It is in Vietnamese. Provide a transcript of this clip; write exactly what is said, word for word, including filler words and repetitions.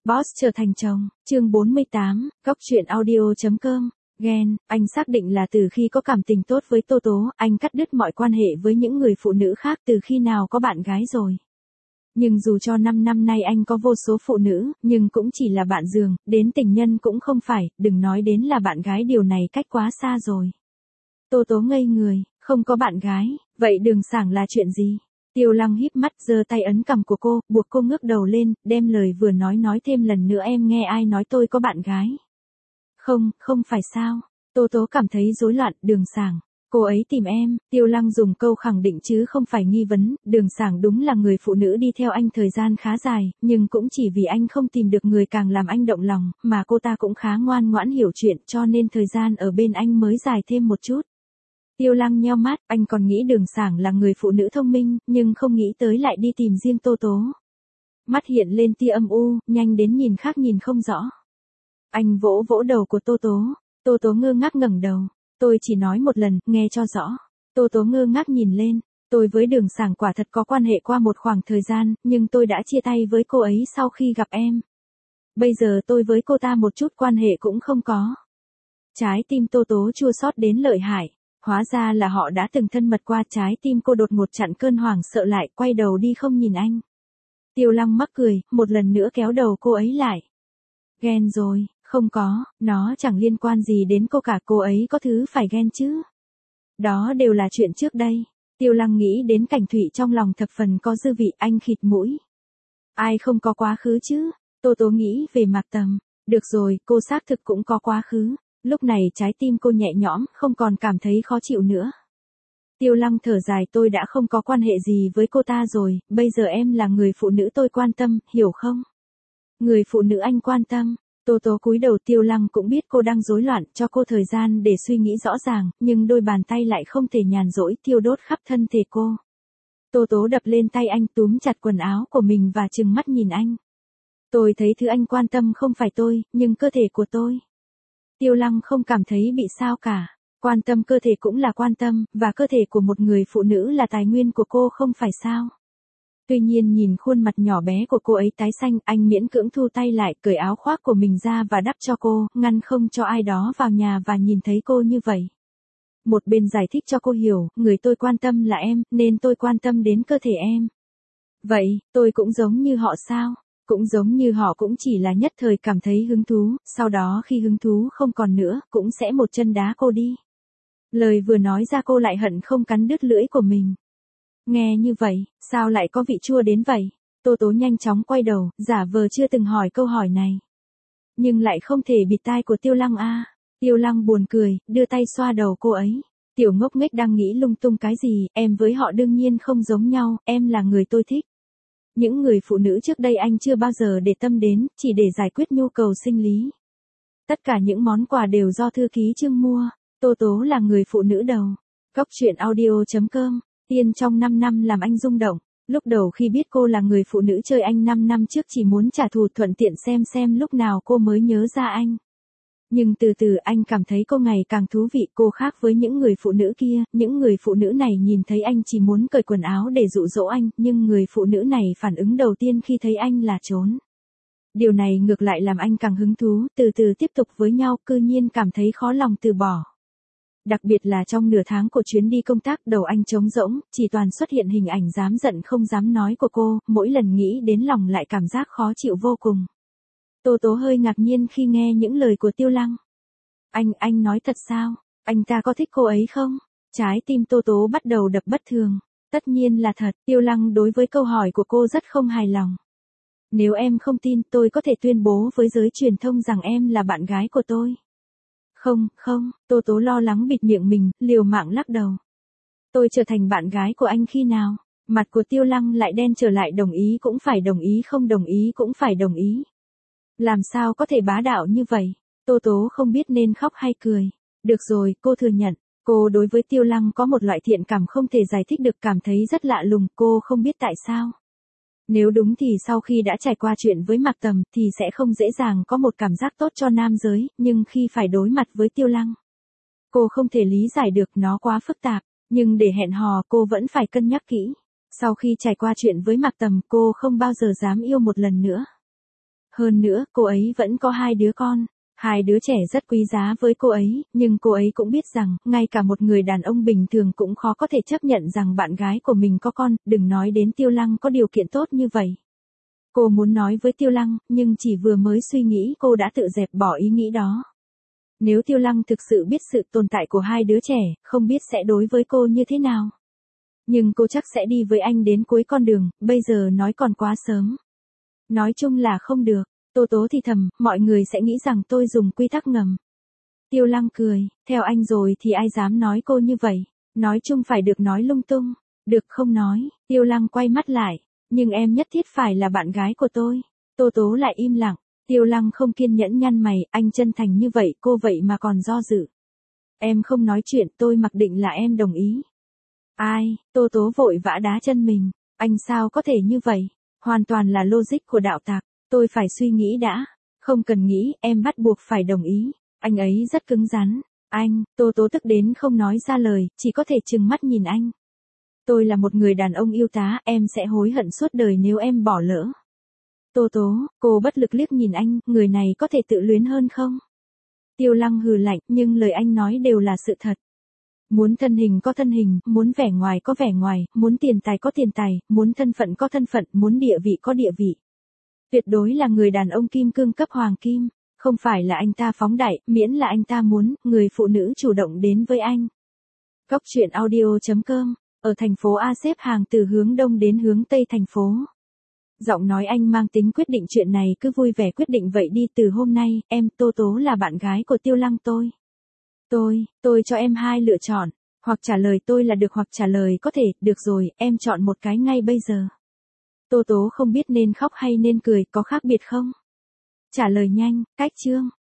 Boss trở thành chồng, chương bốn mươi tám, góc truyện audio.com. Ghen, anh xác định là từ khi có cảm tình tốt với Tô Tố, anh cắt đứt mọi quan hệ với những người phụ nữ khác từ khi nào có bạn gái rồi. Nhưng dù cho năm năm nay anh có vô số phụ nữ, nhưng cũng chỉ là bạn giường, đến tình nhân cũng không phải, đừng nói đến là bạn gái, điều này cách quá xa rồi. Tô Tố ngây người, không có bạn gái, vậy Đường Sảng là chuyện gì? Tiêu Lăng híp mắt giơ tay ấn cằm của cô, buộc cô ngước đầu lên, đem lời vừa nói nói thêm lần nữa. Em nghe ai nói tôi có bạn gái? Không, không phải sao? Tô Tố cảm thấy rối loạn. Đường Sảng, cô ấy tìm em. Tiêu Lăng dùng câu khẳng định chứ không phải nghi vấn. Đường Sảng đúng là người phụ nữ đi theo anh thời gian khá dài, nhưng cũng chỉ vì anh không tìm được người càng làm anh động lòng, mà cô ta cũng khá ngoan ngoãn hiểu chuyện, cho nên thời gian ở bên anh mới dài thêm một chút. Tiêu Lăng nheo mắt, anh còn nghĩ Đường Sảng là người phụ nữ thông minh, nhưng không nghĩ tới lại đi tìm riêng Tô Tố. Mắt hiện lên tia âm u, nhanh đến nhìn khác nhìn không rõ. Anh vỗ vỗ đầu của Tô Tố. Tô Tố ngơ ngác ngẩng đầu. Tôi chỉ nói một lần, nghe cho rõ. Tô Tố ngơ ngác nhìn lên. Tôi với Đường Sảng quả thật có quan hệ qua một khoảng thời gian, nhưng tôi đã chia tay với cô ấy sau khi gặp em. Bây giờ tôi với cô ta một chút quan hệ cũng không có. Trái tim Tô Tố chua xót đến lợi hại. Hóa ra là họ đã từng thân mật qua. Trái tim cô đột ngột chặn cơn hoảng sợ lại, quay đầu đi không nhìn anh. Tiêu Lăng mắc cười, một lần nữa kéo đầu cô ấy lại. Ghen rồi, không có, nó chẳng liên quan gì đến cô cả, cô ấy có thứ phải ghen chứ. Đó đều là chuyện trước đây. Tiêu Lăng nghĩ đến Cảnh Thụy trong lòng thập phần có dư vị, anh khịt mũi. Ai không có quá khứ chứ? Tô Tố nghĩ về Mạc Tầm. Được rồi, cô xác thực cũng có quá khứ. Lúc này trái tim cô nhẹ nhõm, không còn cảm thấy khó chịu nữa. Tiêu Lăng thở dài, tôi đã không có quan hệ gì với cô ta rồi, bây giờ em là người phụ nữ tôi quan tâm, hiểu không? Người phụ nữ anh quan tâm. Tô Tố cúi đầu. Tiêu Lăng cũng biết cô đang rối loạn, cho cô thời gian để suy nghĩ rõ ràng, nhưng đôi bàn tay lại không thể nhàn rỗi, thiêu đốt khắp thân thể cô. Tô Tố đập lên tay anh, túm chặt quần áo của mình và trừng mắt nhìn anh. Tôi thấy thứ anh quan tâm không phải tôi, nhưng cơ thể của tôi. Tiêu Lăng không cảm thấy bị sao cả. Quan tâm cơ thể cũng là quan tâm, và cơ thể của một người phụ nữ là tài nguyên của cô không phải sao? Tuy nhiên nhìn khuôn mặt nhỏ bé của cô ấy tái xanh, anh miễn cưỡng thu tay lại, cởi áo khoác của mình ra và đắp cho cô, ngăn không cho ai đó vào nhà và nhìn thấy cô như vậy. Một bên giải thích cho cô hiểu, người tôi quan tâm là em, nên tôi quan tâm đến cơ thể em. Vậy, tôi cũng giống như họ sao? Cũng giống như họ, cũng chỉ là nhất thời cảm thấy hứng thú, sau đó khi hứng thú không còn nữa, cũng sẽ một chân đá cô đi. Lời vừa nói ra cô lại hận không cắn đứt lưỡi của mình. Nghe như vậy, sao lại có vị chua đến vậy? Tô Tố nhanh chóng quay đầu, giả vờ chưa từng hỏi câu hỏi này. Nhưng lại không thể bịt tai của Tiêu Lăng a. Tiêu Lăng buồn cười, đưa tay xoa đầu cô ấy. Tiểu ngốc nghếch đang nghĩ lung tung cái gì, em với họ đương nhiên không giống nhau, em là người tôi thích. Những người phụ nữ trước đây anh chưa bao giờ để tâm đến, chỉ để giải quyết nhu cầu sinh lý. Tất cả những món quà đều do thư ký Trương mua. Tô Tố là người phụ nữ đầu. Góc truyện audio.com. Tiên trong năm năm làm anh rung động. Lúc đầu khi biết cô là người phụ nữ chơi anh năm năm trước chỉ muốn trả thù, thuận tiện xem xem lúc nào cô mới nhớ ra anh. Nhưng từ từ anh cảm thấy cô ngày càng thú vị, cô khác với những người phụ nữ kia, những người phụ nữ này nhìn thấy anh chỉ muốn cởi quần áo để dụ dỗ anh, nhưng người phụ nữ này phản ứng đầu tiên khi thấy anh là trốn. Điều này ngược lại làm anh càng hứng thú, từ từ tiếp tục với nhau, cư nhiên cảm thấy khó lòng từ bỏ. Đặc biệt là trong nửa tháng của chuyến đi công tác, đầu anh trống rỗng, chỉ toàn xuất hiện hình ảnh dám giận không dám nói của cô, mỗi lần nghĩ đến lòng lại cảm giác khó chịu vô cùng. Tô Tố hơi ngạc nhiên khi nghe những lời của Tiêu Lăng. Anh, anh nói thật sao? Anh ta có thích cô ấy không? Trái tim Tô Tố bắt đầu đập bất thường. Tất nhiên là thật. Tiêu Lăng đối với câu hỏi của cô rất không hài lòng. Nếu em không tin, tôi có thể tuyên bố với giới truyền thông rằng em là bạn gái của tôi. Không, không, Tô Tố lo lắng bịt miệng mình, liều mạng lắc đầu. Tôi trở thành bạn gái của anh khi nào? Mặt của Tiêu Lăng lại đen trở lại, đồng ý cũng phải đồng ý, không đồng ý cũng phải đồng ý. Làm sao có thể bá đạo như vậy? Tô Tố không biết nên khóc hay cười. Được rồi, cô thừa nhận, cô đối với Tiêu Lăng có một loại thiện cảm không thể giải thích được, cảm thấy rất lạ lùng, cô không biết tại sao. Nếu đúng thì sau khi đã trải qua chuyện với Mạc Tầm thì sẽ không dễ dàng có một cảm giác tốt cho nam giới, nhưng khi phải đối mặt với Tiêu Lăng, cô không thể lý giải được, nó quá phức tạp, nhưng để hẹn hò cô vẫn phải cân nhắc kỹ. Sau khi trải qua chuyện với Mạc Tầm, cô không bao giờ dám yêu một lần nữa. Hơn nữa, cô ấy vẫn có hai đứa con. Hai đứa trẻ rất quý giá với cô ấy, nhưng cô ấy cũng biết rằng, ngay cả một người đàn ông bình thường cũng khó có thể chấp nhận rằng bạn gái của mình có con, đừng nói đến Tiêu Lăng có điều kiện tốt như vậy. Cô muốn nói với Tiêu Lăng, nhưng chỉ vừa mới suy nghĩ cô đã tự dẹp bỏ ý nghĩ đó. Nếu Tiêu Lăng thực sự biết sự tồn tại của hai đứa trẻ, không biết sẽ đối với cô như thế nào. Nhưng cô chắc sẽ đi với anh đến cuối con đường, bây giờ nói còn quá sớm. Nói chung là không được. Tô Tố thì thầm, mọi người sẽ nghĩ rằng tôi dùng quy tắc ngầm. Tiêu Lăng cười, theo anh rồi thì ai dám nói cô như vậy. Nói chung phải được nói lung tung. Được không nói, Tiêu Lăng quay mắt lại. Nhưng em nhất thiết phải là bạn gái của tôi. Tô Tố lại im lặng. Tiêu Lăng không kiên nhẫn nhăn mày, anh chân thành như vậy cô vậy mà còn do dự. Em không nói chuyện, tôi mặc định là em đồng ý. Ai, Tô Tố vội vã đá chân mình. Anh sao có thể như vậy? Hoàn toàn là logic của đạo tặc. Tôi phải suy nghĩ đã. Không cần nghĩ, em bắt buộc phải đồng ý. Anh ấy rất cứng rắn. Anh, Tô Tố tức đến không nói ra lời, chỉ có thể trừng mắt nhìn anh. Tôi là một người đàn ông yêu tá, em sẽ hối hận suốt đời nếu em bỏ lỡ. Tô Tố, cô bất lực liếc nhìn anh, người này có thể tự luyến hơn không? Tiêu Lăng hừ lạnh, nhưng lời anh nói đều là sự thật. Muốn thân hình có thân hình, muốn vẻ ngoài có vẻ ngoài, muốn tiền tài có tiền tài, muốn thân phận có thân phận, muốn địa vị có địa vị. Tuyệt đối là người đàn ông kim cương cấp hoàng kim, không phải là anh ta phóng đại, miễn là anh ta muốn, người phụ nữ chủ động đến với anh. Góc truyện audio chấm com, ở thành phố A xếp hàng từ hướng đông đến hướng tây thành phố. Giọng nói anh mang tính quyết định chuyện này cứ vui vẻ quyết định vậy đi từ hôm nay, em Tô Tố là bạn gái của Tiêu Lăng tôi. Tôi, tôi cho em hai lựa chọn, hoặc trả lời tôi là được hoặc trả lời có thể, được rồi, em chọn một cái ngay bây giờ. Tô Tố không biết nên khóc hay nên cười, có khác biệt không? Trả lời nhanh, cách chương.